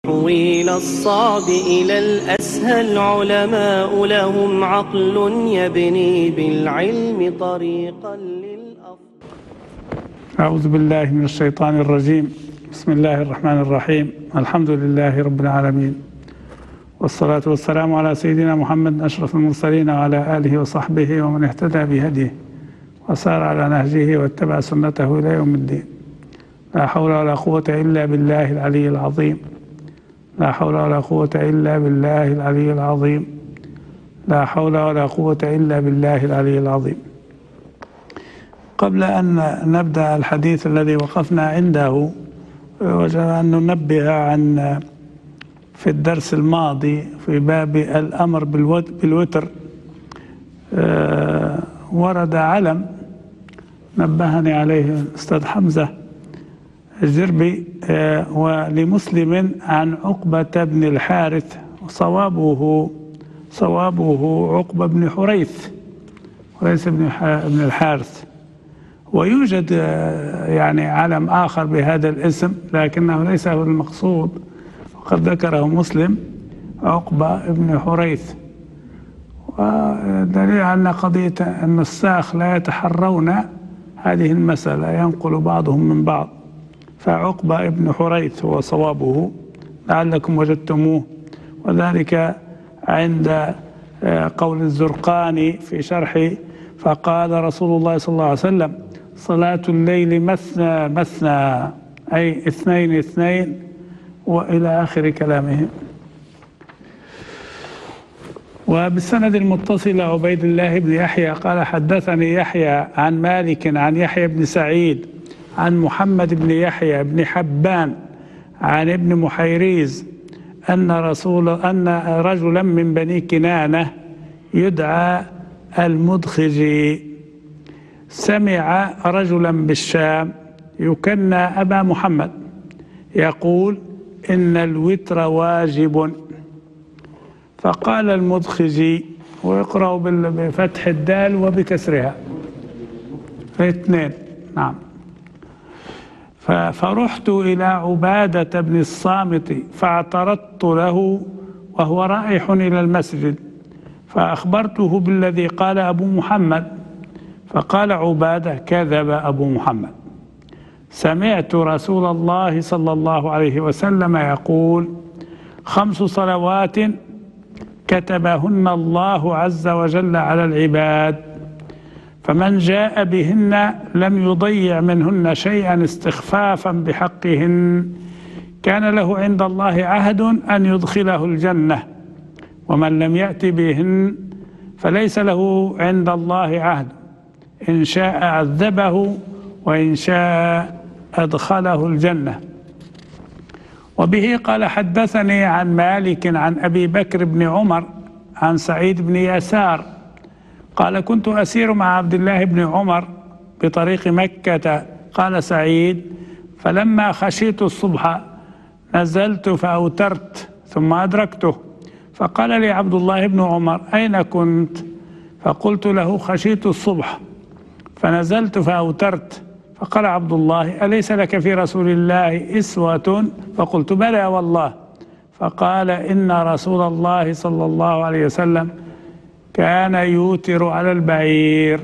طويل الصعب إلى الأسهل علماء لهم عقل يبني بالعلم طريقا للأفضل. أعوذ بالله من الشيطان الرجيم. بسم الله الرحمن الرحيم. الحمد لله رب العالمين، والصلاة والسلام على سيدنا محمد أشرف المرسلين وعلى آله وصحبه ومن اهتدى بهديه وسار على نهجه واتبع سنته إلى يوم الدين. لا حول ولا قوة إلا بالله العلي العظيم. لا حول ولا قوة إلا بالله العلي العظيم. لا حول ولا قوة إلا بالله العلي العظيم. قبل أن نبدأ الحديث الذي وقفنا عنده، وجب أن ننبه عن في الدرس الماضي في باب الأمر بالوتر ورد علم نبهني عليه الأستاذ حمزة الجربي ولمسلم عن عقبة بن الحارث، صوابه عقبة بن حريث وليس ابن الحارث. ويوجد يعني علم آخر بهذا الاسم لكنه ليس هو المقصود، وقد ذكره مسلم عقبة بن حريث. ودليل أن قضية النساخ لا يتحرون هذه المسألة، ينقل بعضهم من بعض، فعقبة بن حريث هو صوابه لعلكم وجدتموه، وذلك عند قول الزرقاني في شرح فقال رسول الله صلى الله عليه وسلم: صلاة الليل مثنى مثنى، أي اثنين اثنين، وإلى آخر كلامه. وبالسند المتصل عبيد الله بن يحيى قال: حدثني يحيى عن مالك عن يحيى بن سعيد عن محمد بن يحيى بن حبان عن ابن محيريز أن رجلا من بني كنانة يدعى المدخجي سمع رجلا بالشام يكنى أبا محمد يقول: إن الوتر واجب. فقال المدخجي، ويقرأ بفتح الدال وبكسرها اثنين، نعم. فرحت إلى عبادة بن الصامت فاعترضت له وهو رايح إلى المسجد، فأخبرته بالذي قال أبو محمد، فقال عبادة: كذب أبو محمد، سمعت رسول الله صلى الله عليه وسلم يقول: 5 صلوات كتبهن الله عز وجل على العباد، فمن جاء بهن لم يضيع منهن شيئا استخفافا بحقهن كان له عند الله عهد أن يدخله الجنة، ومن لم يأت بهن فليس له عند الله عهد، إن شاء عذبه وإن شاء أدخله الجنة. وبه قال: حدثني عن مالك عن أبي بكر بن عمر عن سعيد بن يسار قال: كنت أسير مع عبد الله بن عمر بطريق مكة. قال سعيد: فلما خشيت الصبح نزلت فأوترت ثم أدركته، فقال لي عبد الله بن عمر: أين كنت؟ فقلت له: خشيت الصبح فنزلت فأوترت. فقال عبد الله: أليس لك في رسول الله إسوة؟ فقلت: بلى والله. فقال: إن رسول الله صلى الله عليه وسلم كان يوتر على البعير.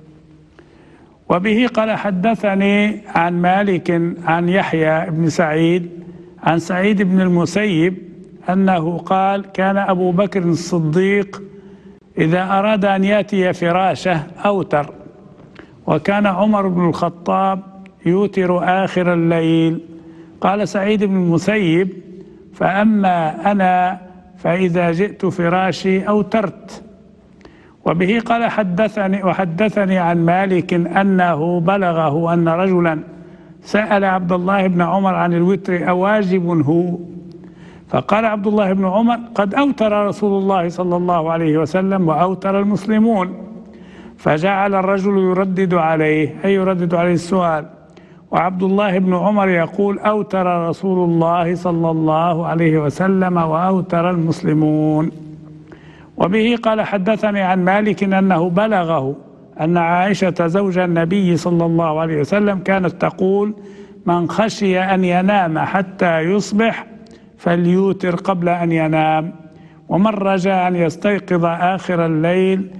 وبه قال: حدثني عن مالك عن يحيى بن سعيد عن سعيد بن المسيب أنه قال: كان أبو بكر الصديق إذا أراد أن يأتي فراشه أوتر، وكان عمر بن الخطاب يوتر آخر الليل. قال سعيد بن المسيب: فأما أنا فإذا جئت فراشي أوترت. وبه قال: حدثني عن مالك أنه بلغه أن رجلا سأل عبد الله بن عمر عن الوتر أواجب هو؟ فقال عبد الله بن عمر: قد أوتر رسول الله صلى الله عليه وسلم وأوتر المسلمون. فجعل الرجل يردد عليه، أي يردد عليه السؤال، وعبد الله بن عمر يقول: أوتر رسول الله صلى الله عليه وسلم وأوتر المسلمون. وبه قال: حدثني عن مالك أنه بلغه أن عائشة زوج النبي صلى الله عليه وسلم كانت تقول: من خشي أن ينام حتى يصبح فليوتر قبل أن ينام، ومن رجا أن يستيقظ آخر الليل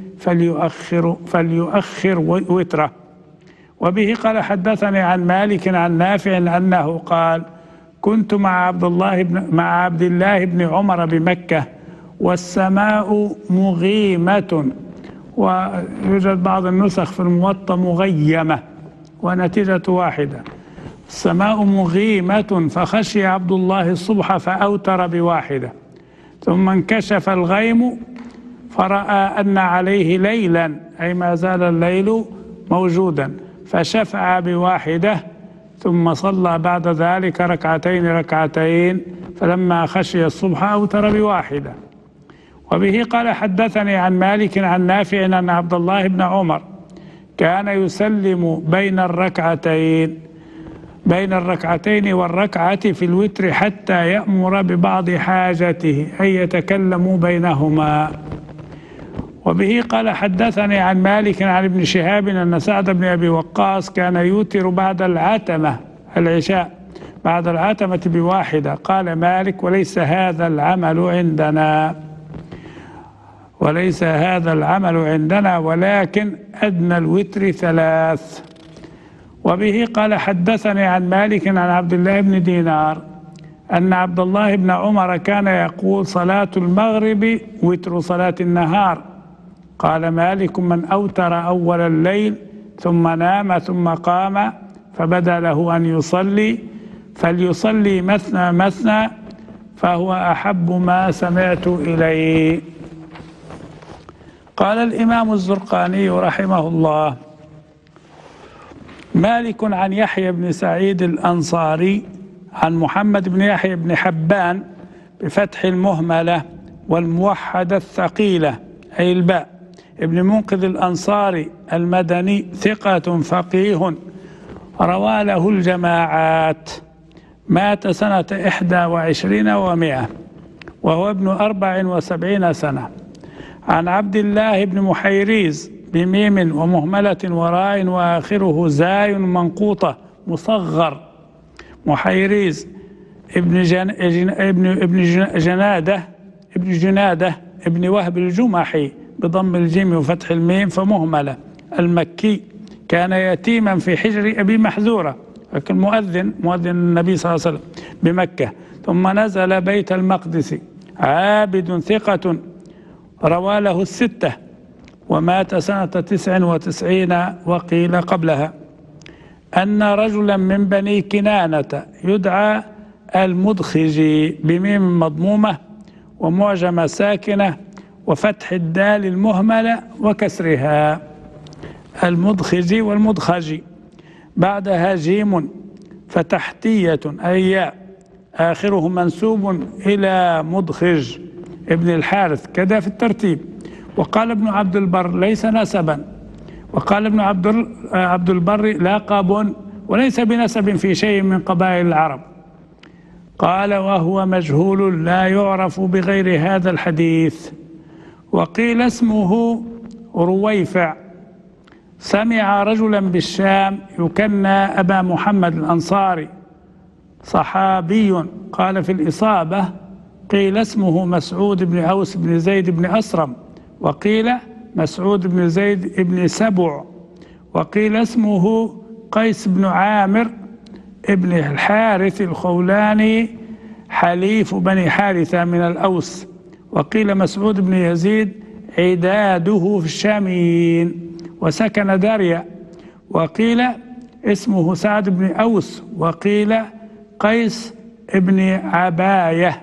فليؤخر وتره. وبه قال حدثني عن مالك عن نافع أنه قال: كنت مع عبد الله بن عمر بمكة والسماء مغيمة، ويوجد بعض النسخ في الموطأ مغيمة ونتيجة واحدة. السماء مغيمة فخشي عبد الله الصبح فأوتر بواحدة، ثم انكشف الغيم فرأى أن عليه ليلا، أي ما زال الليل موجودا، فشفع بواحدة، ثم صلى بعد ذلك ركعتين، فلما خشي الصبح أوتر بواحدة. وبه قال حدثني عن مالك عن نافع أن عبد الله بن عمر كان يسلم بين الركعتين والركعة في الوتر حتى يأمر ببعض حاجته، أي يتكلم بينهما. وبه قال حدثني عن مالك عن ابن شهاب أن سعد بن أبي وقاص كان يوتر بعد العتمة، العشاء، بعد العتمة بواحدة. قال مالك: وليس هذا العمل عندنا ولكن أدنى الوتر 3. وبه قال حدثني عن مالك عن عبد الله بن دينار أن عبد الله بن عمر كان يقول: صلاة المغرب وتر صلاة النهار. قال مالك: من أوتر أول الليل ثم نام ثم قام فبدا له أن يصلي فليصلي مثنى مثنى، فهو أحب ما سمعت إليه. قال الإمام الزرقاني رحمه الله: مالك عن يحيى بن سعيد الأنصاري عن محمد بن يحيى بن حبان بفتح المهملة والموحدة الثقيلة أي الباء، ابن منقذ الأنصاري المدني، ثقة فقيه روى له الجماعات، مات سنة 21 و100 وهو ابن 74 سنة. عن عبد الله بن محيريز بميم ومهملة وراء وآخره زاي منقوطة مصغر، محيريز ابن جنادة ابن وهب الجمحي بضم الجيم وفتح الميم فمهملة، المكي، كان يتيما في حجر أبي محذورة، لكن مؤذن النبي صلى الله عليه وسلم بمكة، ثم نزل بيت المقدس، عابد ثقة روى له 6 ومات سنة 99 وقيل قبلها. أن رجلا من بني كنانة يدعى المدخجي بميم مضمومة ومعجمة ساكنة وفتح الدال المهملة وكسرها، المدخجي والمدخجي، بعدها جيم فتحتية أي ياء، آخره منسوب إلى مدخج ابن الحارث، كذا في الترتيب. وقال ابن عبد البر: ليس نسبا. وقال ابن عبد البر: لقب وليس بنسب في شيء من قبائل العرب. قال: وهو مجهول لا يعرف بغير هذا الحديث. وقيل اسمه رويفع، سمع رجلا بالشام يكنى أبا محمد الأنصاري، صحابي. قال في الإصابة: قيل اسمه مسعود بن أوس بن زيد بن أسرم، وقيل مسعود بن زيد بن سبع، وقيل اسمه قيس بن عامر ابن الحارث الخولاني حليف بني حارثة من الأوس، وقيل مسعود بن يزيد عداده في الشاميين وسكن داريا، وقيل اسمه سعد بن أوس، وقيل قيس بن عباية.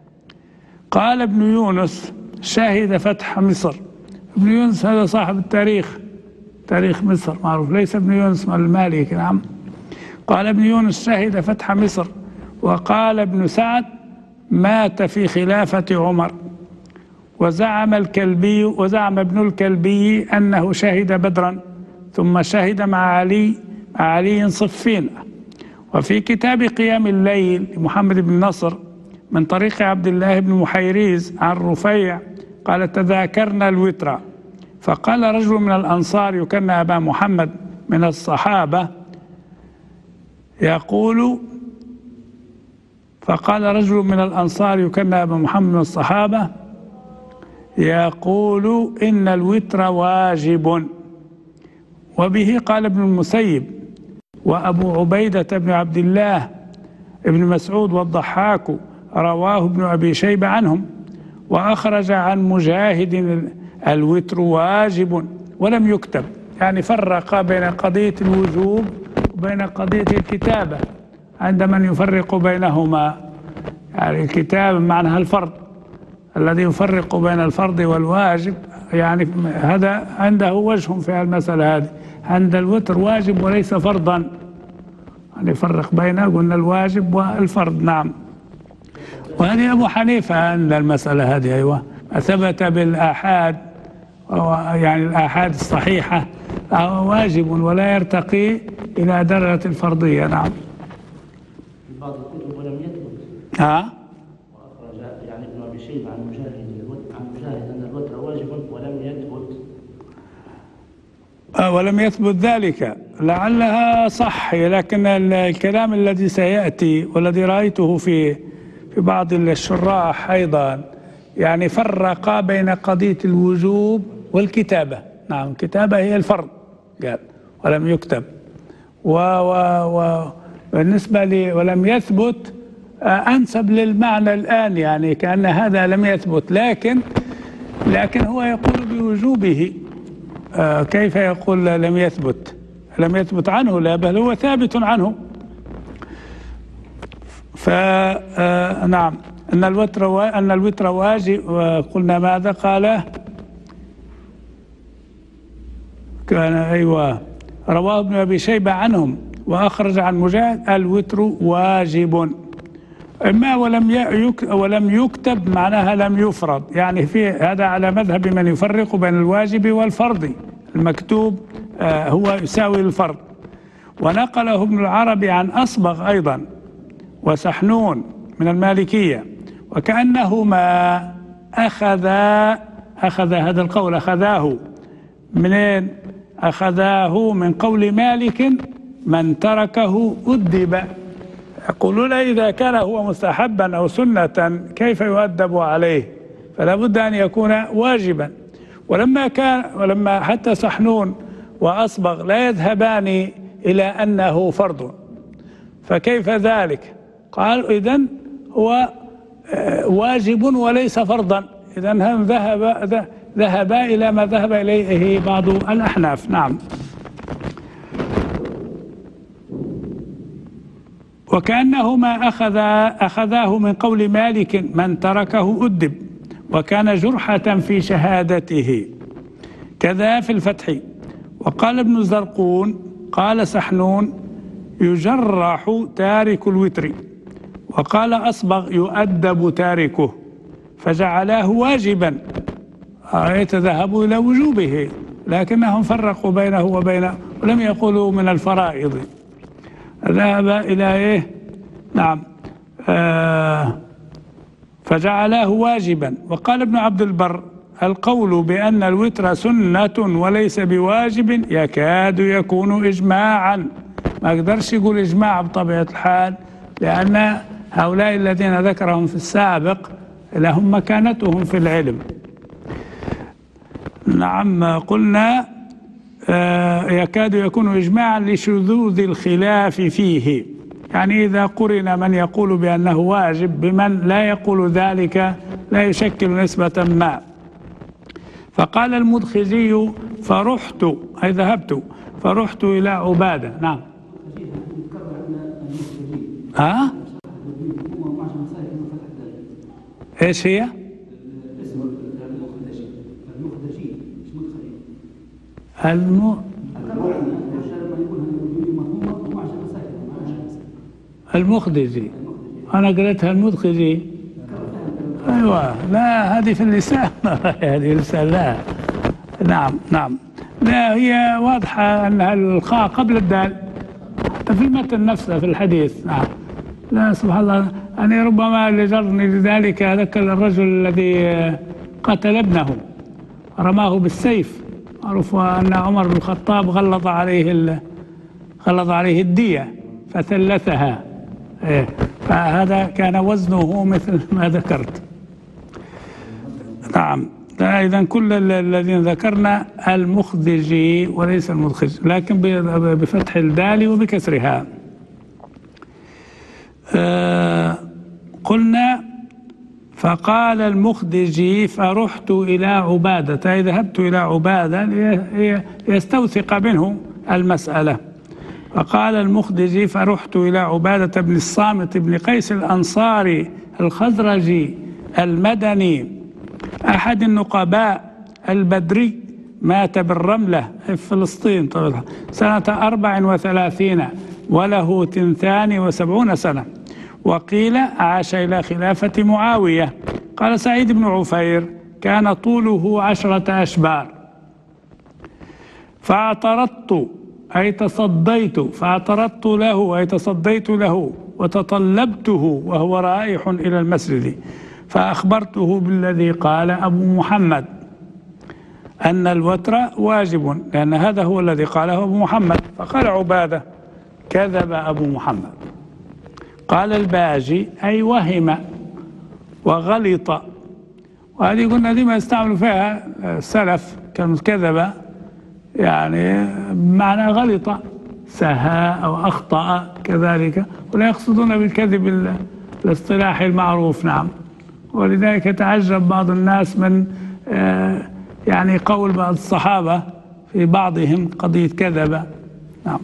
قال ابن يونس: شهد فتح مصر. ابن يونس هذا صاحب التاريخ، تاريخ مصر معروف، ليس ابن يونس المالك. نعم. قال ابن يونس: شهد فتح مصر. وقال ابن سعد: مات في خلافة عمر. وزعم ابن الكلبي أنه شهد بدرا، ثم شهد مع علي صفين. وفي كتاب قيام الليل لمحمد بن نصر من طريق عبد الله بن محيريز عن رفيع قال: تذاكرنا الوتر، فقال رجل من الأنصار يكنى أبا محمد من الصحابة يقول: فقال رجل من الأنصار يكنى أبا محمد من الصحابة يقول إن الوتر واجب، وبه قال ابن المسيب وأبو عبيدة بن عبد الله ابن مسعود والضحاك، رواه ابن أبي شيبة عنهم. وأخرج عن مجاهد الوتر واجب ولم يكتب، يعني فرق بين قضية الوجوب وبين قضية الكتابة عند من يفرق بينهما. يعني الكتاب معناها الفرض، الذي يفرق بين الفرض والواجب، يعني هذا عنده وجه في المسألة هذه. عند الوتر واجب وليس فرضا، يعني يفرق بين قلنا الواجب والفرض. نعم. وهذه أبو حنيفة عند المسألة هذه. أيوة، ثبت بالآحاد، يعني الآحاد الصحيحة واجب ولا يرتقي إلى درجة الفرضية. نعم. بعض الكتب ولم يثبت. وأخرج يعني ابن أبي شيبة عن مجاهد أن الوتر واجب ولم يثبت. ولم يثبت ذلك، لعلها صح، لكن الكلام الذي سيأتي والذي رأيته في بعض الشراح أيضا، يعني فرق بين قضية الوجوب والكتابة. نعم، الكتابة هي الفرض قال ولم يكتب. بالنسبة لي ولم يثبت أنسب للمعنى الآن، يعني كأن هذا لم يثبت، لكن هو يقول بوجوبه. كيف يقول لم يثبت؟ لم يثبت عنه، لا بل هو ثابت عنه. فنعم، أن الوتر واجب. قلنا ماذا قال؟ كان أيوة، رواه ابن أبي شيبة عنهم وأخرج عن مجاهد الوتر واجب. إما ولم يكتب معناها لم يفرض، يعني في هذا على مذهب من يفرق بين الواجب والفرض. المكتوب هو يساوي الفرض. ونقله ابن العربي عن أصبغ أيضا وسحنون من المالكية، وكأنهما أخذ هذا القول، أخذاه منين؟ أخذاه من قول مالك من تركه أدب. يقولون إذا كان هو مستحبا أو سنة كيف يؤدب عليه؟ فلا بد أن يكون واجبا. ولما حتى سحنون وأصبغ لا يذهبان إلى أنه فرض، فكيف ذلك؟ قال إذن هو واجب وليس فرضا. إذن هم ذهبا إلى ما ذهب إليه بعض الأحناف. نعم. وكأنهما أخذاه من قول مالك من تركه أدب، وكان جرحة في شهادته. كذا في الفتح. وقال ابن الزرقون قال سحنون يجرح تارك الوتر، وقال أصبغ يؤدب تاركه، فجعلاه واجبا. يتذهبوا إلى وجوبه، لكنهم فرقوا بينه وبينه ولم يقولوا من الفرائض. ذهب إلى إيه؟ نعم، فجعلاه واجبا. وقال ابن عبد البر القول بأن الوتر سنة وليس بواجب يكاد يكون إجماعا. ما أقدرش يقول إجماع بطبيعة الحال، لأن هؤلاء الذين ذكرهم في السابق لهم مكانتهم في العلم. نعم، قلنا يكاد يكون إجماعا لشذوذ الخلاف فيه، يعني إذا قرن من يقول بأنه واجب بمن لا يقول ذلك لا يشكل نسبة ما. فقال المدخزي فرحت، أي ذهبت، فرحت إلى عبادة. نعم. إيش هي؟ المخدزي. أنا قريتها المدخزي. أيوة، لا هذه في اللسان. هذه اللسان لا. نعم. لا، هي واضحة أنها الخاء قبل الدال في المتن نفسه في الحديث. نعم. لا سبحان الله، أنا ربما اللي جرني لذلك ذكر الرجل الذي قتل ابنه رماه بالسيف. معروف أن عمر بن الخطاب غلظ عليه الدية فثلثها. فهذا كان وزنه مثل ما ذكرت. نعم، إذا كل الذين ذكرنا المخدجي وليس المدخج، لكن بفتح الدال وبكسرها. قلنا فقال المخدجي فرحت إلى عبادة، أي ذهبت إلى عبادة ليستوثق منه المسألة. فقال المخدجي فرحت إلى عبادة بن الصامت بن قيس الأنصاري الخزرجي المدني أحد النقباء البدري، مات بالرملة في فلسطين طبعا سنة 34 وله 72 سنة، وقيل عاش إلى خلافة معاوية. قال سعيد بن عفير كان طوله 10 أشبار، فاعترضت أي تصديت، فاعترضت له أي تصديت له وتطلبته وهو رايح إلى المسجد، فأخبرته بالذي قال أبو محمد أن الوتر واجب، لأن هذا هو الذي قاله أبو محمد. فقال عبادة كذب أبو محمد. قال الباجي أي وهم وغلط، وهذه قلنا دي ما يستعملوا فيها السلف كلمة كذب، يعني بمعنى غلط، سهى أو أخطأ كذلك، ولا يقصدون بالكذب الاصطلاحي المعروف. نعم، ولذلك يتعجب بعض الناس من يعني قول بعض الصحابة في بعضهم قضية كذب. نعم.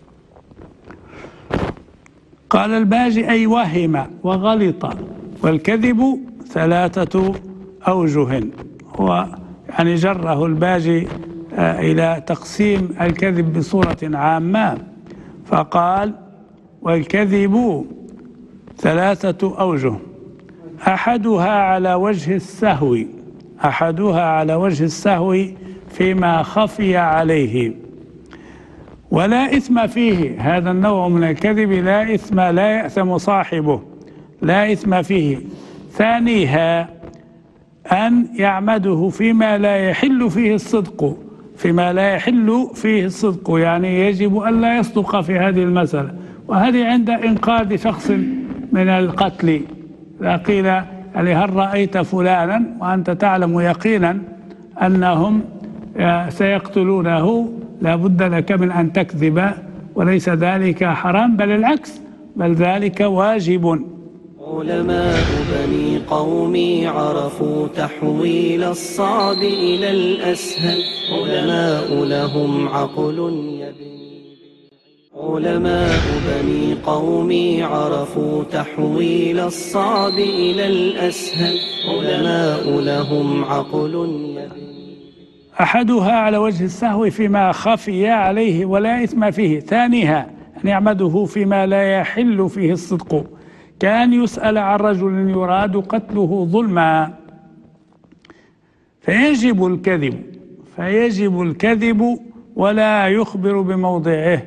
قال الباجي أي وهم وغلط، والكذب 3 أوجه، هو يعني جره الباجي إلى تقسيم الكذب بصورة عامة، فقال والكذب 3 أوجه، أحدها على وجه السهو، أحدها على وجه السهو فيما خفي عليه ولا إثم فيه. هذا النوع من الكذب لا إثم، لا يأثم صاحبه، لا إثم فيه. ثانيها أن يعمده فيما لا يحل فيه الصدق، فيما لا يحل فيه الصدق، يعني يجب أن لا يصدق في هذه المسألة، وهذه عند إنقاذ شخص من القتل. إذا قيل يعني هل رأيت فلانا وأنت تعلم يقينا أنهم سيقتلونه، لا بد لك من أن تكذب، وليس ذلك حرام، بل العكس، بل ذلك واجب. علماء بني قومي عرفوا تحويل الصعب إلى الأسهل، علماء لهم عقل يبني، علماء بني قومي عرفوا تحويل الصعب إلى الأسهل، علماء لهم عقل يبني. أحدها على وجه السهو فيما خفي عليه ولا إثم فيه. ثانيها أن يعمده فيما لا يحل فيه الصدق، كان يسأل عن رجل يراد قتله ظلما فيجب الكذب ولا يخبر بموضعه،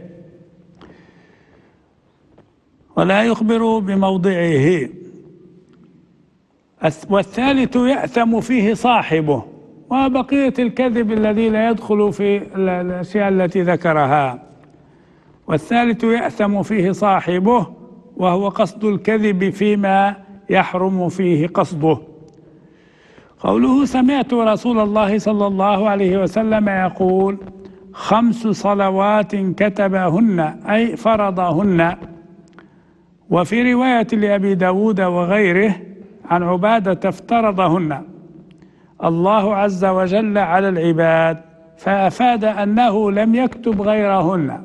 والثالث يأثم فيه صاحبه، وبقية الكذب الذي لا يدخل في الأشياء التي ذكرها. والثالث يأثم فيه صاحبه، وهو قصد الكذب فيما يحرم فيه قصده. قوله سمعت رسول الله صلى الله عليه وسلم يقول 5 صلوات كتبهن أي فرضهن. وفي رواية لأبي داود وغيره عن عبادة افترضهن الله عز وجل على العباد، فأفاد أنه لم يكتب غيرهن.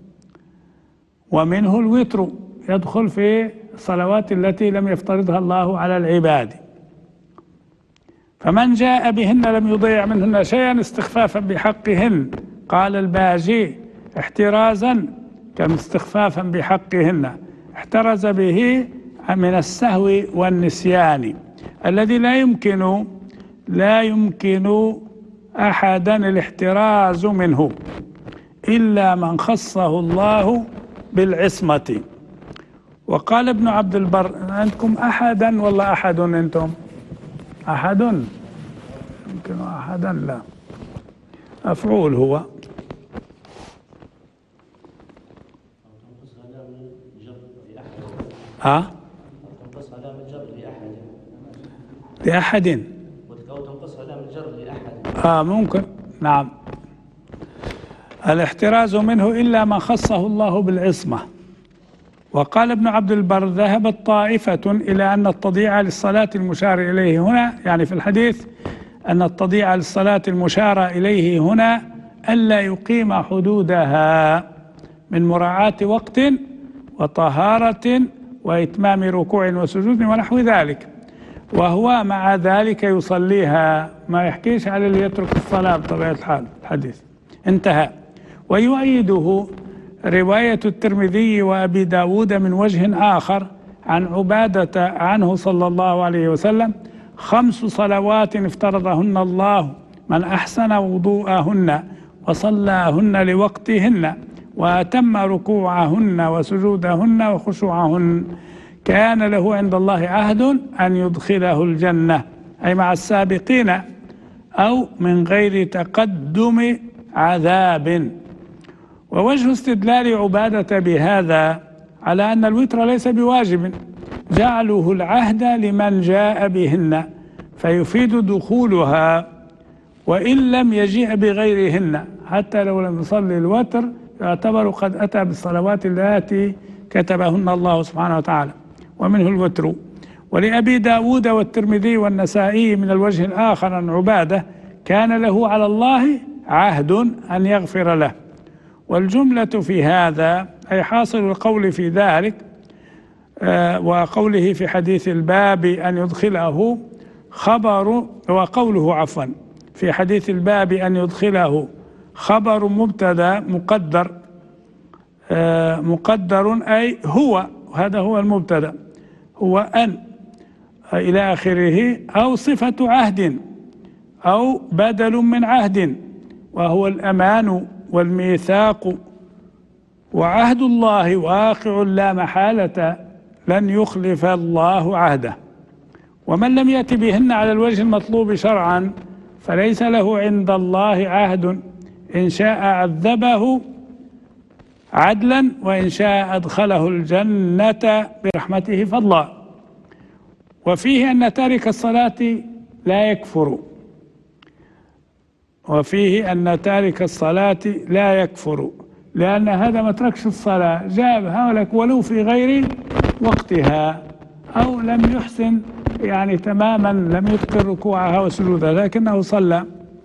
ومنه الوتر يدخل في الصلوات التي لم يفترضها الله على العباد، فمن جاء بهن لم يضيع منهن شيئا استخفافا بحقهن. قال الباجي احترازا كم استخفافا بحقهن، احترز به من السهو والنسيان الذي لا يمكن أحدا الاحتراز منه إلا من خصه الله بالعصمة. وقال ابن عبد البر عندكم أحدا ولا أحد؟ أنتم أحد يمكن أحدا، لا مفعول هو. لأحد أو تنقصها لام الجر لأحد. ممكن، نعم. الاحتراز منه إلا ما خصه الله بالعصمة. وقال ابن عبد البر: ذهبت طائفة إلى أن التضييع للصلاة المشار إليه هنا، يعني في الحديث أن التضييع للصلاة المشار إليه هنا ألا يقيم حدودها من مراعاة وقت وطهارة وإتمام ركوع وسجود ونحو ذلك، وهو مع ذلك يصليها، ما يحكيش على اللي يترك الصلاة بطبيعة الحال. الحديث انتهى. ويؤيده رواية الترمذي وأبي داود من وجه آخر عن عبادة عنه صلى الله عليه وسلم: 5 صلوات افترضهن الله من أحسن وضوءهن وصلاهن لوقتهن وأتم ركوعهن وسجودهن وخشوعهن كان له عند الله عهد أن يدخله الجنة، أي مع السابقين أو من غير تقدم عذاب. ووجه استدلال عبادة بهذا على أن الوتر ليس بواجب جعله العهد لمن جاء بهن، فيفيد دخولها وإن لم يجيء بغيرهن، حتى لو لم يصلي الوتر يعتبر قد أتى بالصلوات التي كتبهن الله سبحانه وتعالى، ومنه الوتر. ولأبي داود والترمذي والنسائي من الوجه الآخر عن عبادة: كان له على الله عهد أن يغفر له. والجملة في هذا أي حاصل القول في ذلك وقوله في حديث الباب أن يدخله خبر، وقوله عفوا في حديث الباب أن يدخله خبر مبتدا مقدر أي هو، هذا هو المبتدا، هو أن إلى آخره، أو صفة عهد أو بدل من عهد، وهو الأمان والميثاق. وعهد الله واقع لا محالة، لن يخلف الله عهده. ومن لم يأت بهن على الوجه المطلوب شرعا فليس له عند الله عهد، إن شاء عذبه عدلا وإن شاء أدخله الجنة برحمته فضلا. وفيه أن تارك الصلاة لا يكفر، وفيه أن تارك الصلاة لا يكفر، لأن هذا ما تركش الصلاة، جابها لك ولو في غير وقتها، أو لم يحسن يعني تماما، لم يتقن ركوعها وسجودها لكنه صلى.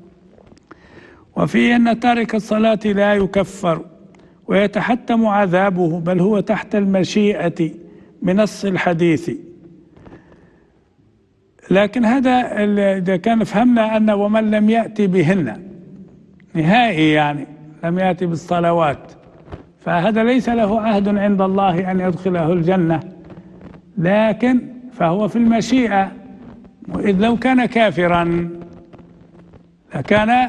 وفيه أن تارك الصلاة لا يكفر ويتحتم عذابه، بل هو تحت المشيئة بنص الحديث. لكن هذا إذا كان فهمنا أن ومن لم يأتي بهن نهائي، يعني لم يأتي بالصلوات، فهذا ليس له عهد عند الله أن يدخله الجنة، لكن فهو في المشيئة. وإذ لو كان كافرا لكان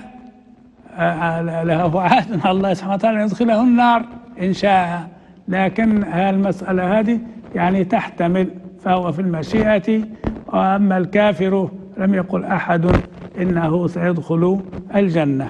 له عهد الله سبحانه وتعالى أن يدخله النار إن شاء، لكن المسألة هذه يعني تحتمل، فهو في المشيئة. وأما الكافر لم يقل أحد إنه سيدخل الجنة.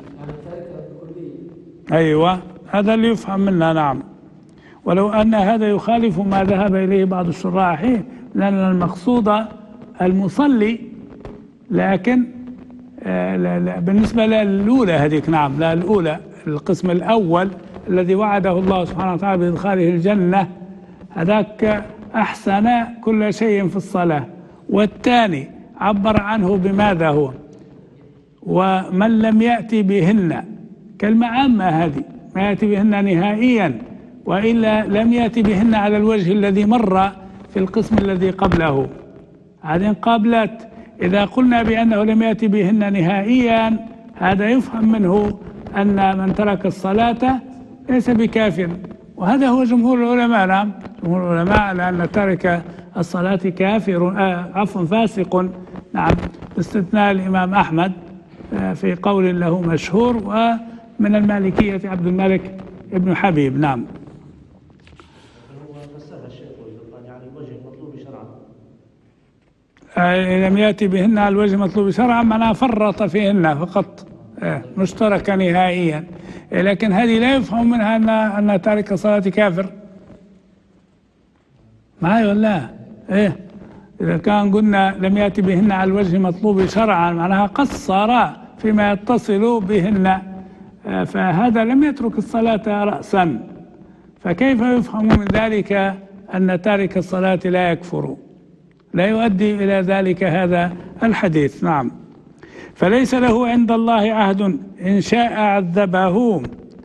أيوة، هذا اللي يفهم منا. نعم. ولو أن هذا يخالف ما ذهب إليه بعض الشراح، لأن المقصود المصلي، لكن بالنسبة للأولى هذيك، نعم، لا الأولى، القسم الأول الذي وعده الله سبحانه وتعالى بإدخاله الجنة، هذاك أحسن كل شيء في الصلاة. والثاني عبر عنه بماذا هو؟ ومن لم يأتي بهن، كلمة عامة هذه، ما يأتي بهن نهائيا، وإلا لم يأتي بهن على الوجه الذي مر في القسم الذي قبله. هذه قابلت. إذا قلنا بأنه لم يأتي بهن نهائيا، هذا يفهم منه أن من ترك الصلاة ليس بكافر، وهذا هو جمهور العلماء. نعم، جمهور العلماء على أن تارك الصلاة كافر، فاسق. نعم، باستثناء الإمام أحمد في قول له مشهور، ومن المالكية عبد الملك ابن حبيب. نعم. لم يأتي بهن على الوجه المطلوب شرعا، معناها فرط فيهن فقط، مشترك نهائيا. لكن هذه لا يفهم منها أن تارك الصلاة كافر. معي ولا إيه؟ إذا كان قلنا لم يأتي بهن على الوجه المطلوب شرعا معناها قصر فيما يتصل بهن، فهذا لم يترك الصلاة رأسا، فكيف يفهم من ذلك أن تارك الصلاة لا يكفر؟ لا يؤدي إلى ذلك هذا الحديث. نعم. فليس له عند الله عهد، إن شاء عذبه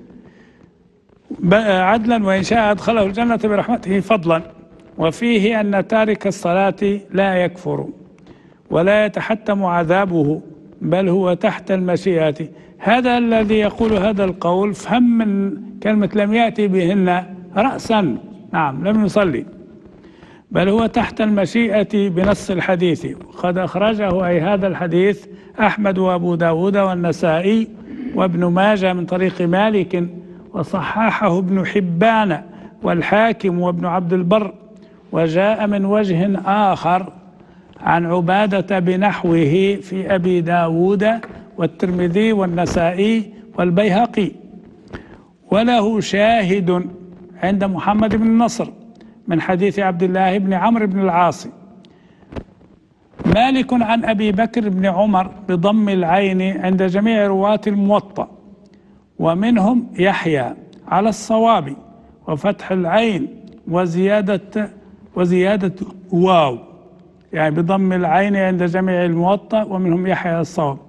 عدلا وإن شاء أدخله الجنة برحمته فضلا. وفيه أن تارك الصلاة لا يكفر ولا يتحتم عذابه، بل هو تحت المشيئة. هذا الذي يقول هذا القول فهم من كلمة لم يأتي بهن رأسا، نعم لم يصلي، بل هو تحت المشيئة بنص الحديث. قد أخرجه أي هذا الحديث أحمد وأبو داود والنسائي وابن ماجه من طريق مالك، وصححه ابن حبان والحاكم وابن عبد البر، وجاء من وجه آخر عن عبادة بنحوه في أبي داود والترمذي والنسائي والبيهقي، وله شاهد عند محمد بن النصر من حديث عبد الله بن عمرو بن العاص. مالك عن أبي بكر بن عمر بضم العين عند جميع رواة الموطأ، ومنهم يحيى على الصواب وفتح العين وزيادة واو، يعني بضم العين عند جميع الموطأ، ومنهم يحيى على الصواب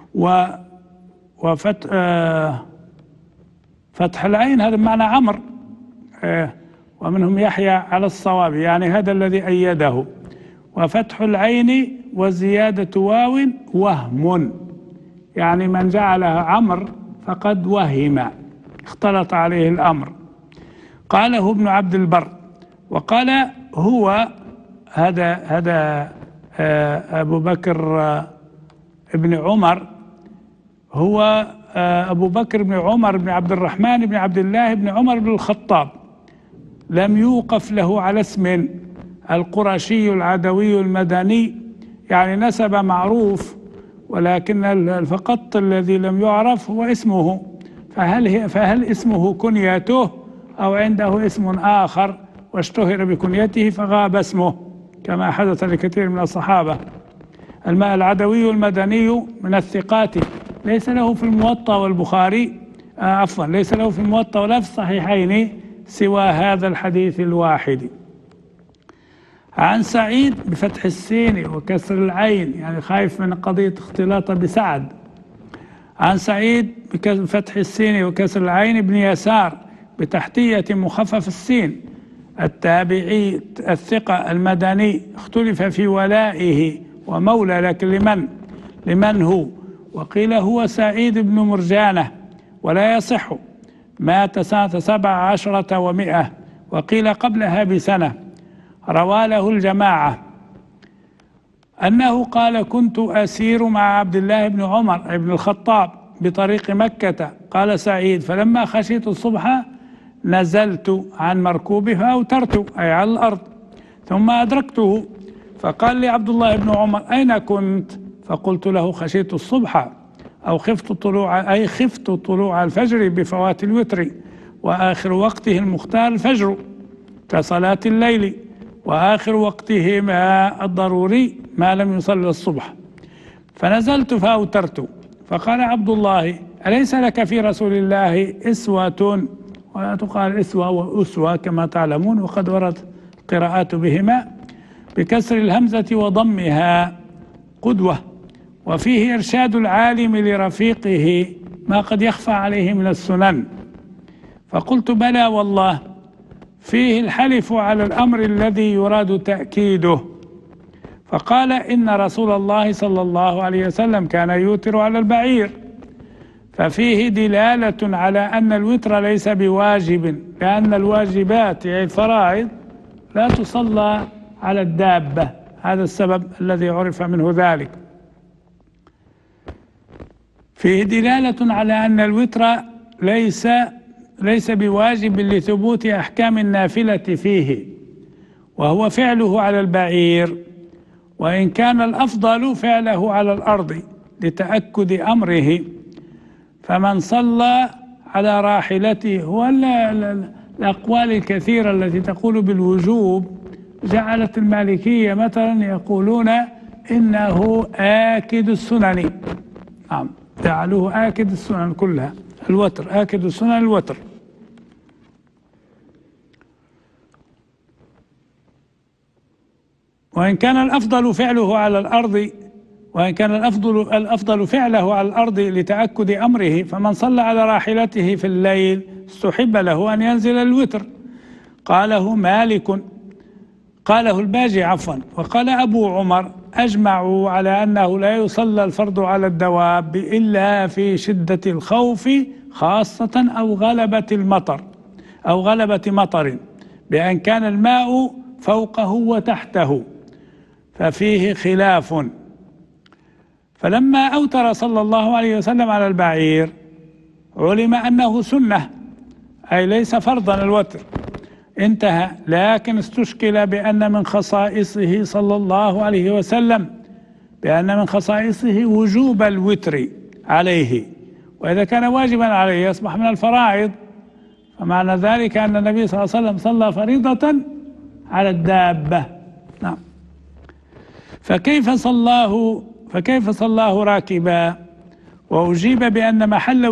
فتح العين هذا معنى عمرو، ومنهم يحيى على الصواب، يعني هذا الذي أيده. وفتح العين وزيادة واو وهم، يعني من جعلها عمرو فقد وهم، اختلط عليه الأمر. قاله ابن عبد البر، وقال هو هذا أبو بكر ابن عمر، هو أبو بكر بن عمر بن عبد الرحمن بن عبد الله بن عمر بن الخطاب، لم يوقف له على اسم، القرشي العدوي المدني، يعني نسب معروف، ولكن فقط الذي لم يعرف هو اسمه، فهل اسمه كنيته أو عنده اسم آخر واشتهر بكنيته فغاب اسمه كما حدث لكثير من الصحابة. العدوي المدني من الثقات، ليس له في الموطأ والبخاري ليس له في الموطأ ولا في الصحيحين سوى هذا الحديث الواحد. عن سعيد بفتح السين وكسر العين، يعني خايف من قضية اختلاط بسعد. عن سعيد بفتح السين وكسر العين بن يسار بتحتية مخفف السين، التابعي الثقة المدني، اختلف في ولائه ومولى، لكن لمن هو؟ وقيل هو سعيد بن مرجانة ولا يصح، مات سنة 17 و100، وقيل قبلها بسنة. روى له الجماعة أنه قال كنت أسير مع عبد الله بن عمر بن الخطاب بطريق مكة، قال سعيد فلما خشيت الصبح نزلت عن مركوبه فأوترت، أي على الأرض، ثم أدركته فقال لي عبد الله بن عمر أين كنت؟ فقلت له خشيت الصبح، أو خفت طلوع الفجر بفوات الوتر، وآخر وقته المختار الفجر كصلاة الليل، وآخر وقته ما الضروري ما لم يصلي الصبح، فنزلت فأوترت. فقال عبد الله أليس لك في رسول الله إسوة؟ ولا تقال إسوة وأسوة كما تعلمون، وقد وردت قراءات بهما بكسر الهمزة وضمها قدوة، وفيه إرشاد العالم لرفيقه ما قد يخفى عليه من السنن. فقلت بلى والله، فيه الحلف على الأمر الذي يراد تأكيده. فقال إن رسول الله صلى الله عليه وسلم كان يوتر على البعير، ففيه دلالة على أن الوتر ليس بواجب، لأن الواجبات يعني الفرائض لا تصلى على الدابة، هذا السبب الذي عرف منه ذلك. فيه دلالة على أن الوتر ليس بواجب لثبوت أحكام النافلة فيه، وهو فعله على البعير، وإن كان الأفضل فعله على الأرض لتأكد أمره. فمن صلى على راحلته، هو الأقوال الكثيرة التي تقول بالوجوب جعلت المالكية مثلا يقولون إنه آكد السنن. نعم، جعلوه آكد السنن كلها، الوتر، آكد السنن الوتر. وإن كان الأفضل فعله على الأرض، وإن كان الأفضل فعله على الأرض لتأكد أمره، فمن صلى على راحلته في الليل استحب له أن ينزل الوتر. قاله مالك، قاله الباجي عفوا، وقال أبو عمر: أجمعوا على أنه لا يصلى الفرض على الدواب إلا في شدة الخوف خاصة أو غلبة مطر بأن كان الماء فوقه وتحته، ففيه خلاف. فلما أوتر صلى الله عليه وسلم على البعير علم أنه سنة، أي ليس فرضا الوتر، انتهى. لكن استشكل بأن من خصائصه صلى الله عليه وسلم وجوب الوتر عليه، وإذا كان واجبا عليه يصبح من الفرائض، فمعنى ذلك أن النبي صلى الله عليه وسلم صلى فريضة على الدابة. نعم. فكيف صلاه راكبا؟ وأجيب بأن محل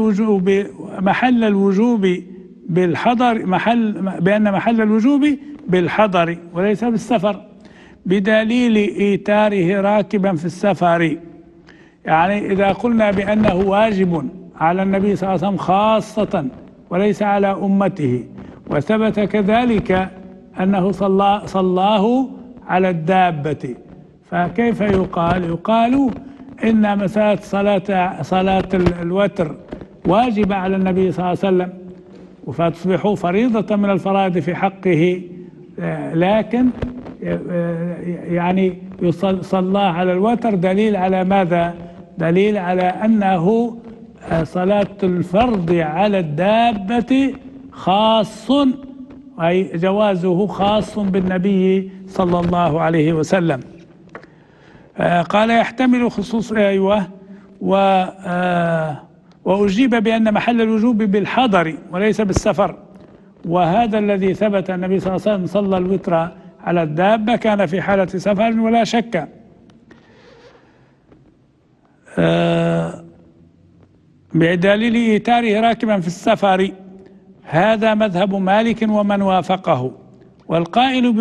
الوجوب بالحضر وليس بالسفر، بدليل إيتاره راكبا في السفر. يعني إذا قلنا بأنه واجب على النبي صلى الله عليه وسلم خاصة وليس على أمته، وثبت كذلك أنه صلاه على الدابة، فكيف يقال إن مسألة صلاة الوتر واجبة على النبي صلى الله عليه وسلم فتصبح فريضة من الفرائض في حقه، لكن يعني صلاه على الوتر دليل على ماذا؟ دليل على أنه صلاة الفرض على الدابة خاص، أي جوازه خاص بالنبي صلى الله عليه وسلم. قال يحتمل خصوص وأجيب بأن محل الوجوب بالحضر وليس بالسفر، وهذا الذي ثبت. النبي صلى الله عليه وسلم صلى الوتر على الدابة، كان في حالة سفر ولا شك. بدليل إيتاره راكبا في السفر، هذا مذهب مالك ومن وافقه. والقائل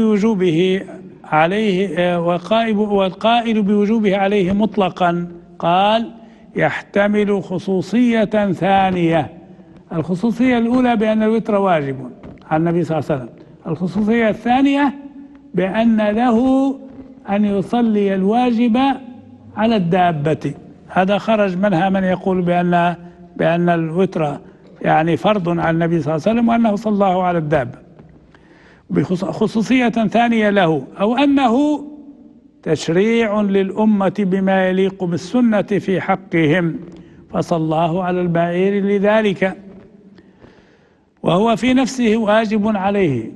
بوجوبه عليه مطلقا قال يحتمل خصوصية ثانية. الخصوصية الأولى بأن الوتر واجب على النبي صلى الله عليه وسلم، الخصوصية الثانية بأن له أن يصلي الواجب على الدابة. هذا خرج منها من يقول بأن الوتر يعني فرض على النبي صلى الله عليه وسلم وأنه صلاه على الدابة، بخصوصية ثانية له، أو أنه تشريع للأمة بما يليق بالسنة في حقهم، فصلاه على البعير لذلك، وهو في نفسه واجب عليه،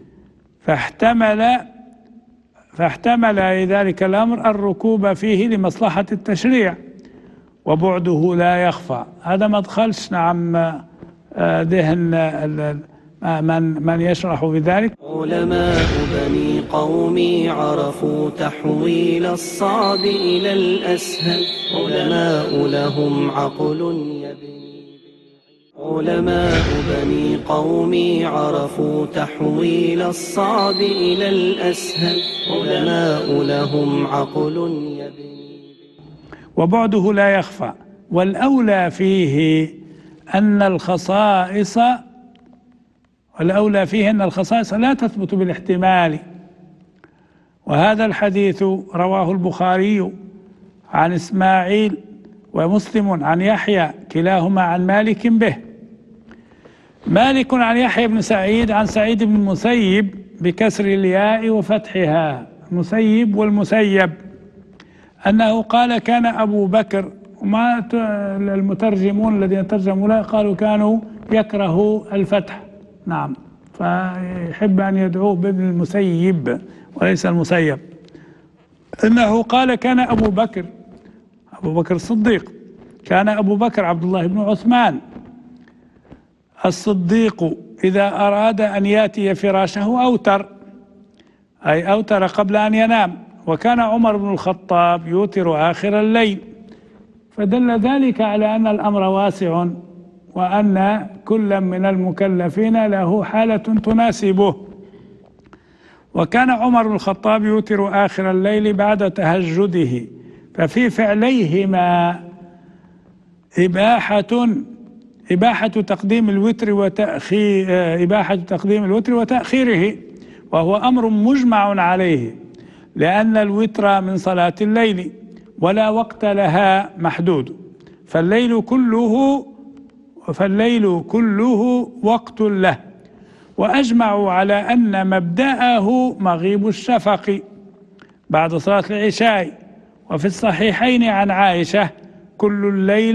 فاحتمل ذلك الأمر الركوب فيه لمصلحة التشريع، وبعده لا يخفى. هذا ما دخلش نعم ذهن من يشرح بذلك. علماء بني قومي عرفوا تحويل الصعب إلى الأسهل، علماء لهم عقل يبني. علماء بني قومي عرفوا تحويل الصعب إلى الأسهل، علماء لهم عقل يبني. وبعده لا يخفى. والأولى فيه أن الخصائص لا تثبت بالاحتمال. وهذا الحديث رواه البخاري عن إسماعيل ومسلم عن يحيى، كلاهما عن مالك به. مالك عن يحيى بن سعيد عن سعيد بن المسيب بكسر الياء وفتحها، المسيب والمسيب، أنه قال كان أبو بكر، وما المترجمون الذين ترجموا له قالوا كانوا يكره الفتح، نعم، فيحب أن يدعوه بابن المسيب وليس المسيب. إنه قال كان أبو بكر الصديق، كان أبو بكر عبد الله بن عثمان الصديق إذا أراد أن يأتي فراشه أي أوتر قبل أن ينام. وكان عمر بن الخطاب يوتر آخر الليل، فدل ذلك على أن الأمر واسع، وأن كل من المكلفين له حالة تناسبه. وكان عمر بن الخطاب يوتر آخر الليل بعد تهجده، ففي فعليهما إباحة تقديم الوتر وتأخيره، وهو أمر مجمع عليه، لأن الوتر من صلاة الليل ولا وقت لها محدود، فالليل كله وقت له. وأجمعوا على أن مبدأه مغيب الشفق بعد صلاة العشاء. وفي الصحيحين عن عائشة كل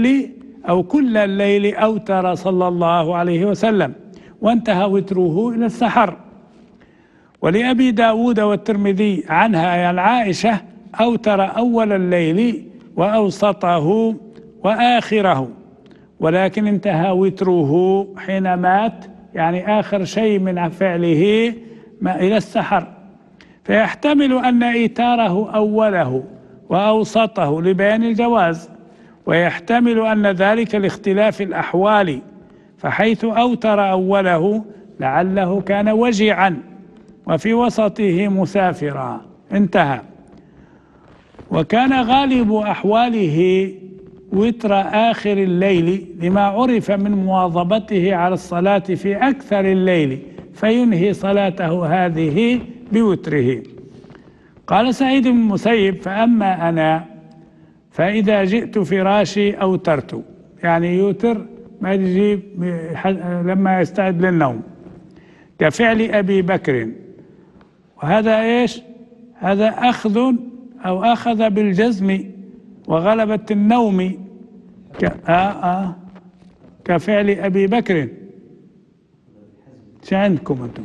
الليل أوتر صلى الله عليه وسلم، وانتهى وتره إلى السحر. ولأبي داود والترمذي عنها عن عائشة أوتر أول الليل وأوسطه وآخره، ولكن انتهى وتره حين مات، يعني آخر شيء من فعله إلى السحر. فيحتمل أن إيتاره أوله وأوسطه لبيان الجواز، ويحتمل أن ذلك لاختلاف الأحوال، فحيث أوتر أوله لعله كان وجعا وفي وسطه مسافرا، انتهى. وكان غالب أحواله وتر آخر الليل لما عرف من مواظبته على الصلاة في أكثر الليل، فينهي صلاته هذه بوتره. قال سعيد بن المسيب: فأما أنا فإذا جئت فراشي أوترت، يعني يوتر ما يجيب لما يستعد للنوم، كفعل أبي بكر. وهذا إيش؟ هذا أخذ بالجزم وغلبة النوم، كفعل أبي بكر. شو عندكم أنتم؟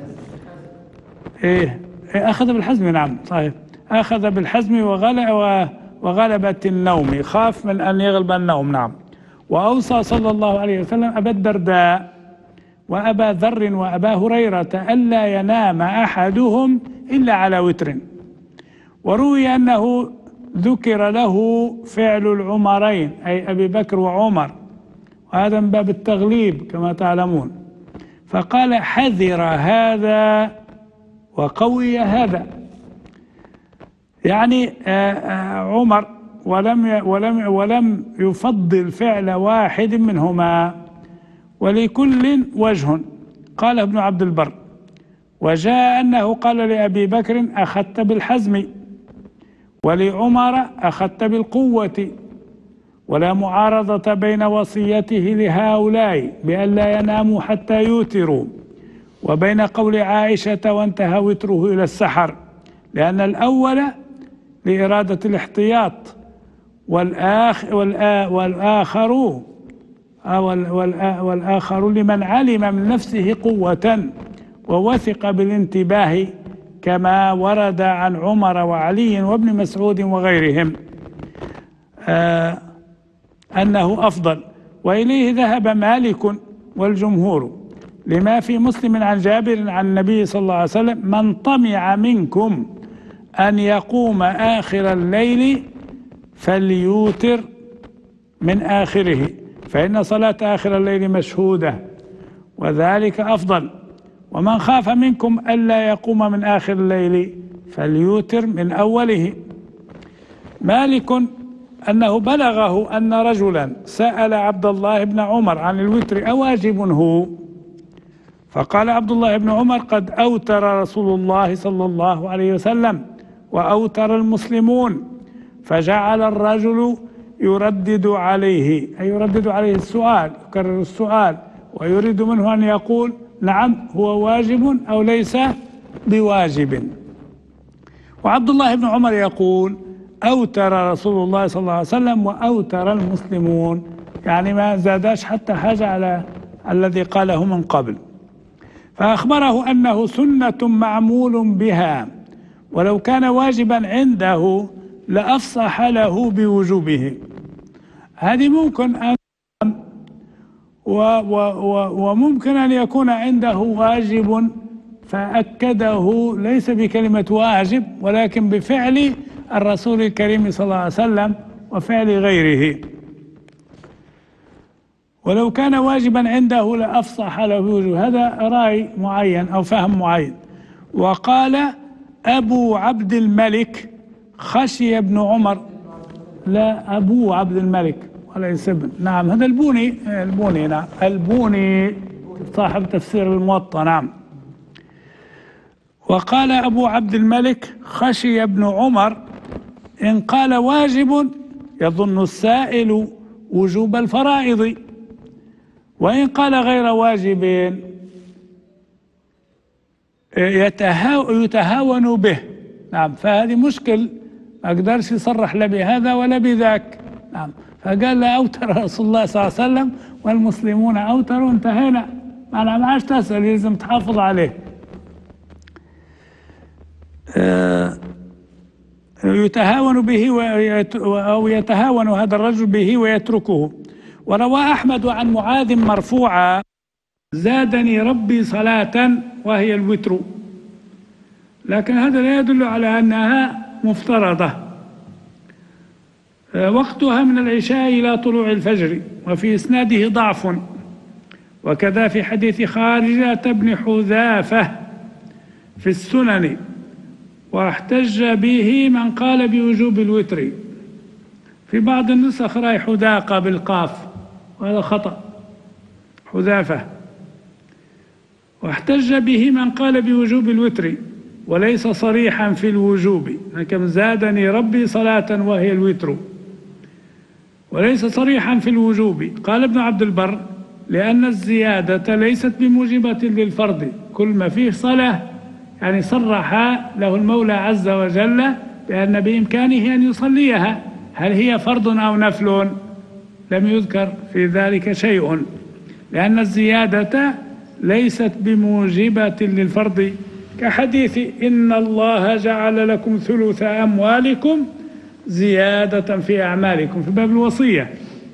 إيه أخذ بالحزم، نعم صحيح، أخذ بالحزم وغلبة النوم، خاف من أن يغلب النوم، نعم. وأوصى صلى الله عليه وسلم أبا الدرداء وأبا ذر وأبا هريرة ألا ينام أحدهم إلا على وتر. وروي أنه ذكر له فعل العمرين، أي أبي بكر وعمر، وهذا من باب التغليب كما تعلمون، فقال: حذر هذا وقوي هذا، يعني عمر ولم يفضل فعل واحد منهما، ولكل وجه. قال ابن عبد البر: وجاء أنه قال لأبي بكر: أخذت بالحزم، ولعمر: أخذت بالقوة، ولا معارضة بين وصيته لهؤلاء بأن لا يناموا حتى يوتروا وبين قول عائشة وانتهى وتره إلى السحر، لأن الأول لإرادة الاحتياط، والآخر لمن علم من نفسه قوة ووثق بالانتباه، كما ورد عن عمر وعلي وابن مسعود وغيرهم أنه أفضل. وإليه ذهب مالك والجمهور، لما في مسلم عن جابر عن النبي صلى الله عليه وسلم: من طمع منكم أن يقوم آخر الليل فليوتر من آخره، فإن صلاة آخر الليل مشهودة وذلك أفضل. ومن خاف منكم ألا يقوم من آخر الليل فليوتر من أوله. مالك أنه بلغه أن رجلا سأل عبد الله بن عمر عن الوتر: أواجب هو؟ فقال عبد الله بن عمر: قد أوتر رسول الله صلى الله عليه وسلم وأوتر المسلمون. فجعل الرجل يردد عليه، أي يردد عليه السؤال، يكرر السؤال، ويريد منه أن يقول: نعم هو واجب أو ليس بواجب. وعبد الله بن عمر يقول: أوتر رسول الله صلى الله عليه وسلم وأوتر المسلمون، يعني ما زادش حتى حاجة على الذي قاله من قبل. فأخبره أنه سنة معمول بها، ولو كان واجبا عنده لأفصح له بوجوبه. هذه ممكن أن وممكن أن يكون عنده واجب فأكده ليس بكلمة واجب ولكن بفعل الرسول الكريم صلى الله عليه وسلم وفعل غيره. ولو كان واجبا عنده لأفصح له بوجوه. هذا رأي معين أو فهم معين. وقال أبو عبد الملك خشي ابن عمر، لا أبو عبد الملك وليس ابن، نعم هذا البوني نعم البوني صاحب تفسير الموطأ نعم. وقال أبو عبد الملك خشي ابن عمر إن قال واجب يظن السائل وجوب الفرائض، وإن قال غير واجب يتهاون به. نعم فهذه مشكل، ما أقدرش يصرح لا بهذا ولا بذاك. نعم فقال لا أوتر رسول الله صلى الله عليه وسلم والمسلمون أوتروا، انتهينا. أنا ما عادش تسأل، لازم تحافظ عليه. يتهاون به أو يتهاون هذا الرجل به ويتركه. وروى أحمد عن معاذ مرفوعا زادني ربي صلاة وهي الوتر، لكن هذا لا يدل على أنها مفترضة. وقتها من العشاء إلى طلوع الفجر، وفي إسناده ضعف، وكذا في حديث خارجة بن حذافة في السنن، واحتج به من قال بوجوب الوتر. في بعض النسخ رأي حذاقة بالقاف وهذا خطأ، حذافة. واحتج به من قال بوجوب الوتر وليس صريحا في الوجوب، لكن زادني ربي صلاة وهي الوتر، وليس صريحا في الوجوب. قال ابن عبد البر لأن الزيادة ليست بموجبة للفرض، كل ما فيه صلاة يعني صرح له المولى عز وجل بأن بإمكانه أن يصليها. هل هي فرض أو نفل؟ لم يذكر في ذلك شيء، لأن الزيادة ليست بموجبة للفرض، كحديث إن الله جعل لكم ثلث أموالكم زيادة في أعمالكم في باب الوصية.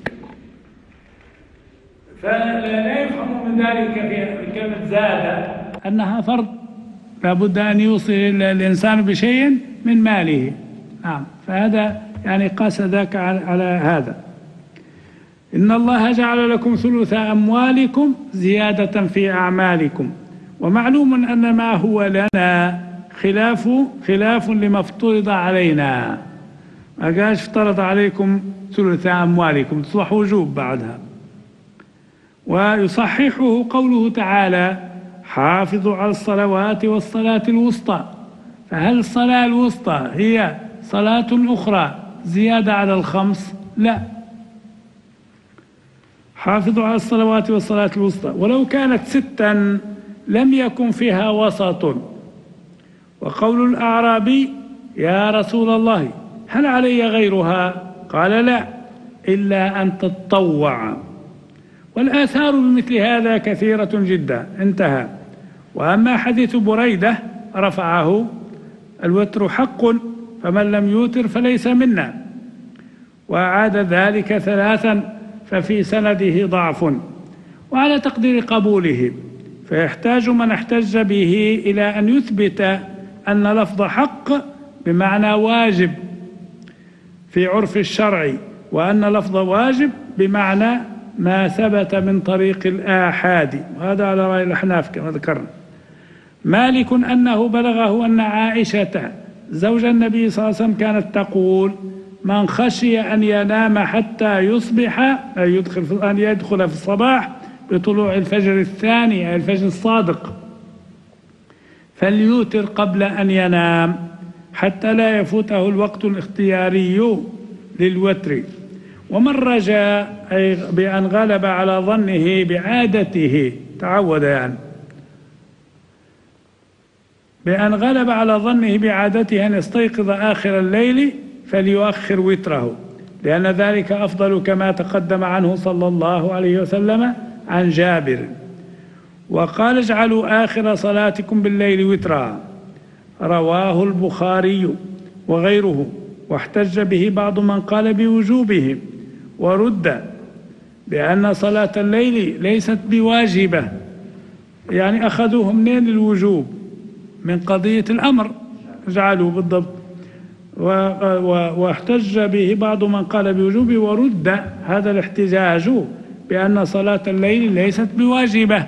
فلا يفهم من ذلك في كلمة زاد أنها فرض، لابد أن يوصي الإنسان بشيء من ماله. نعم فهذا يعني قاس ذاك على هذا. إن الله جعل لكم ثلث أموالكم زيادة في أعمالكم. ومعلوم أن ما هو لنا خلاف لما افترض علينا. ما قالش افترض عليكم ثلث أموالكم، تصبح وجوب بعدها. ويصححه قوله تعالى حافظوا على الصلوات والصلاة الوسطى. فهل الصلاة الوسطى هي صلاة أخرى زيادة على الخمس؟ لا، حافظوا على الصلوات والصلاة الوسطى. ولو كانت 6 لم يكن فيها وسط. وقول الأعرابي يا رسول الله هل علي غيرها؟ قال لا إلا أن تتطوع. والآثار بمثل هذا كثيرة جدا. انتهى. وأما حديث بريدة رفعه الوتر حق فمن لم يوتر فليس منا، وأعاد ذلك 3 ففي سنده ضعف. وعلى تقدير قبوله فيحتاج من احتج به إلى أن يثبت أن لفظ حق بمعنى واجب في عرف الشرع، وأن لفظ واجب بمعنى ما ثبت من طريق الآحاد، وهذا على رأي الأحناف كما ذكرنا. مالك أنه بلغه أن عائشة زوج النبي صلى الله عليه وسلم كانت تقول من خشي أن ينام حتى يصبح أن يدخل في الصباح بطلوع الفجر الثاني أي الفجر الصادق فليوتر قبل أن ينام حتى لا يفوته الوقت الاختياري للوتر. ومن رجا أي بأن غلب على ظنه بعادته، تعود يعني بأن غلب على ظنه بعادته أن يستيقظ آخر الليل فليؤخر وتره، لأن ذلك أفضل كما تقدم عنه صلى الله عليه وسلم عن جابر. وقال اجعلوا آخر صلاتكم بالليل وترا، رواه البخاري وغيره، واحتج به بعض من قال بوجوبه، ورد بأن صلاة الليل ليست بواجبة، يعني أخذوه منين الوجوب؟ من قضية الأمر جعلوا بالضبط. واحتج به بعض من قال بوجوبه، ورد هذا الاحتجاج بأن صلاة الليل ليست بواجبة،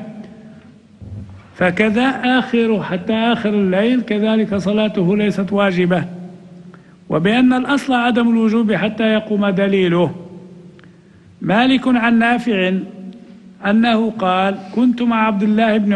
فكذا حتى آخر الليل كذلك صلاته ليست واجبة، وبأن الأصل عدم الوجوب حتى يقوم دليله. مالك عن نافع أنه قال: كنت مع عبد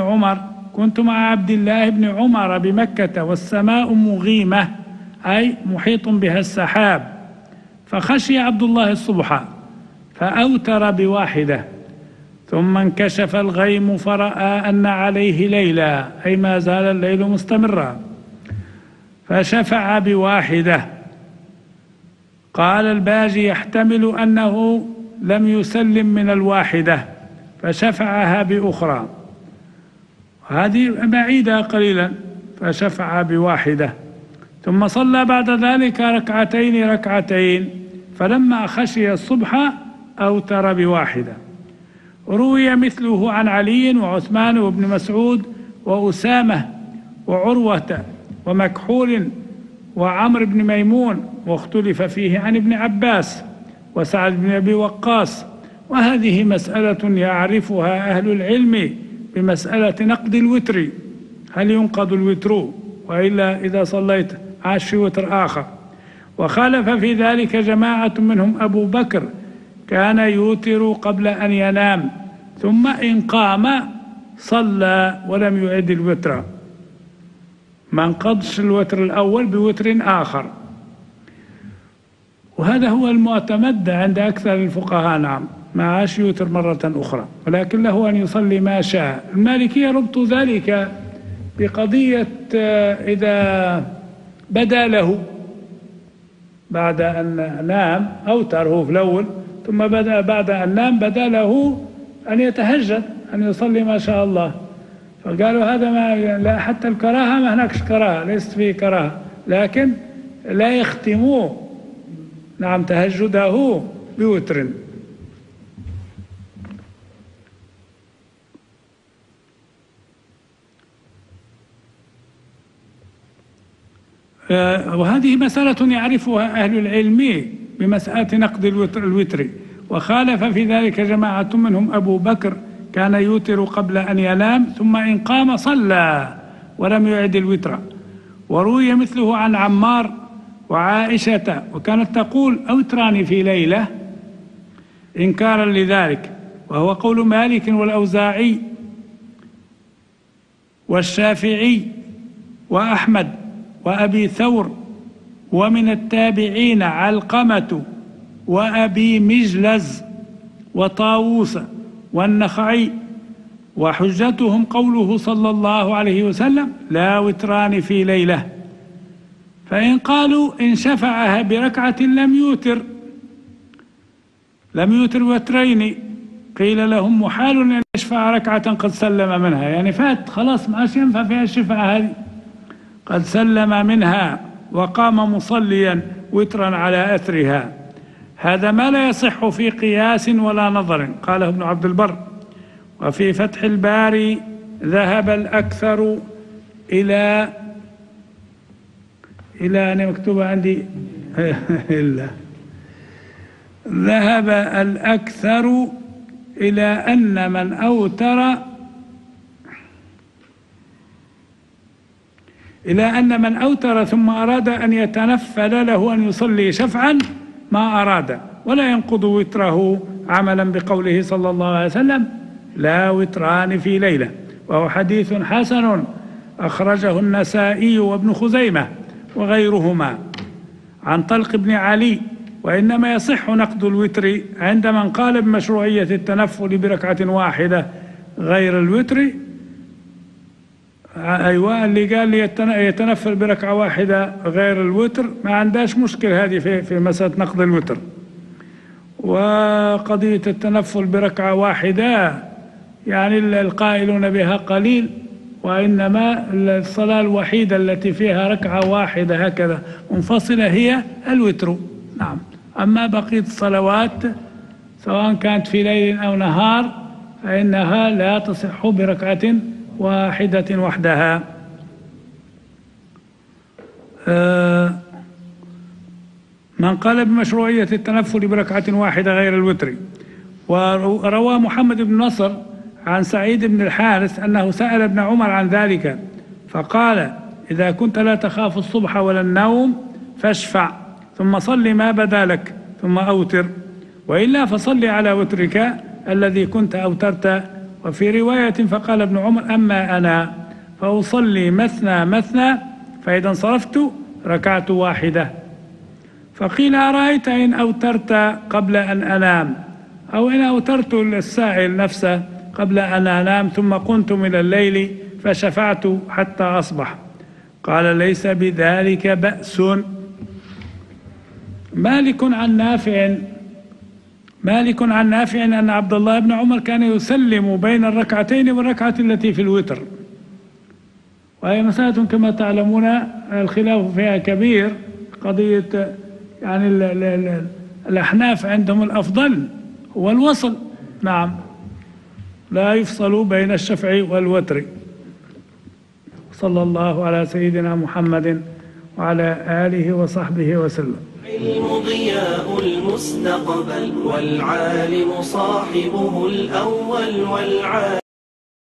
الله بن عمر بمكة والسماء مغيمة، أي محيط بها السحاب، فخشي عبد الله الصبح فأوتر بواحدة، ثم انكشف الغيم فرأى أن عليه ليلا، أي ما زال الليل مستمرا، فشفع بواحدة. قال الباجي: يحتمل أنه لم يسلم من الواحدة فشفعها بأخرى، هذه بعيدة قليلا، فشفع بواحدة، ثم صلى بعد ذلك ركعتين، فلما خشي الصبح أوتر بواحدة. روي مثله عن علي وعثمان وابن مسعود وأسامة وعروة ومكحول وعمر بن ميمون، واختلف فيه عن ابن عباس وسعد بن أبي وقاص. وهذه مسألة يعرفها أهل العلم بمسألة نقد الوتر، هل ينقض الوتر وإلا إذا صليت عاش في وتر آخر. وخالف في ذلك جماعة منهم أبو بكر، كان يوتر قبل أن ينام، ثم إن قام صلى ولم يعد الوتر، ما انقضش الوتر الأول بوتر آخر، وهذا هو المعتمد عند أكثر الفقهاء. نعم، ما عاش يوتر مرة أخرى، ولكن له أن يصلي ما شاء. المالكية ربط ذلك بقضية إذا بدا له بعد أن نام، أوتر هو في الأول، ثم بدأ بعد أن نام بدا له أن يتهجد، أن يصلي ما شاء الله، فقالوا هذا ما لا، حتى الكراهة ما هناكش كراهة، ليست فيه كراهة، لكن لا يختموا نعم تهجده بوتر. وهذه مسألة يعرفها أهل العلم بمسألة نقد الوتر. وخالف في ذلك جماعة منهم أبو بكر، كان يوتر قبل أن ينام، ثم إن قام صلى ولم يعد الوتر. وروي مثله عن عمار وعائشة، وكانت تقول: أوتران في ليلة، إنكارا لذلك، وهو قول مالك والأوزاعي والشافعي وأحمد وأبي ثور، ومن التابعين علقمة وأبي مجلز وطاووس والنخعي. وحجتهم قوله صلى الله عليه وسلم: لا وتران في ليلة. فإن قالوا إن شفعها بركعة لم يوتر وترين، قيل لهم: محال أن يشفع ركعة قد سلم منها، يعني فات خلاص ما ينفع فيها الشفعة هذه، قد سلم منها وقام مصليا وترا على أثرها. هذا ما لا يصح في قياس ولا نظر، قاله ابن عبد البر. وفي فتح الباري: ذهب الأكثر إلى أنا مكتوبة عندي ذهب الأكثر إلى أن من أوتر ثم أراد أن يتنفل له أن يصلي شفعا ما أراد، ولا ينقض وتره، عملا بقوله صلى الله عليه وسلم: لا وتران في ليلة. وهو حديث حسن أخرجه النسائي وابن خزيمة وغيرهما عن طلق بن علي. وإنما يصح نقض الوتر عند من قال بمشروعية التنفل بركعة واحدة غير الوتر. أيوة، اللي قال لي يتنفل بركعة واحدة غير الوتر ما عندهاش مشكل هذه في مسألة نقض الوتر. وقضية التنفل بركعة واحدة يعني القائلون بها قليل، وإنما الصلاة الوحيدة التي فيها ركعة واحدة هكذا منفصلة هي الوتر. نعم، أما بقية الصلوات سواء كانت في ليل أو نهار فإنها لا تصح بركعة واحدة وحدها. من قال بمشروعية التنفل بركعة واحدة غير الوتر. وروى محمد بن نصر عن سعيد بن الحارث أنه سأل ابن عمر عن ذلك فقال: إذا كنت لا تخاف الصبح ولا النوم فاشفع ثم صل ما بدا لك ثم أوتر، وإلا فصل على وترك الذي كنت أوترت. وفي رواية فقال ابن عمر: أما أنا فأصلي مثنى مثنى، فإذا انصرفت ركعت واحدة. فقيل: أرأيت إن أوترت قبل أن أنام، أو إن أوترت السائل نفسه قبل أن أنام ثم قمت من الليل فشفعت حتى أصبح؟ قال: ليس بذلك بأس. مالك عن نافع أن عبد الله بن عمر كان يسلم بين الركعتين والركعة التي في الوتر، وهي مسألة كما تعلمون الخلاف فيها كبير. قضية يعني الأحناف عندهم الأفضل هو الوصل، نعم، لا يفصل بين الشفع والوتر. صلى الله على سيدنا محمد وعلى آله وصحبه وسلم. العلم ضياء المستقبل، والعالم صاحبه الأول والعالم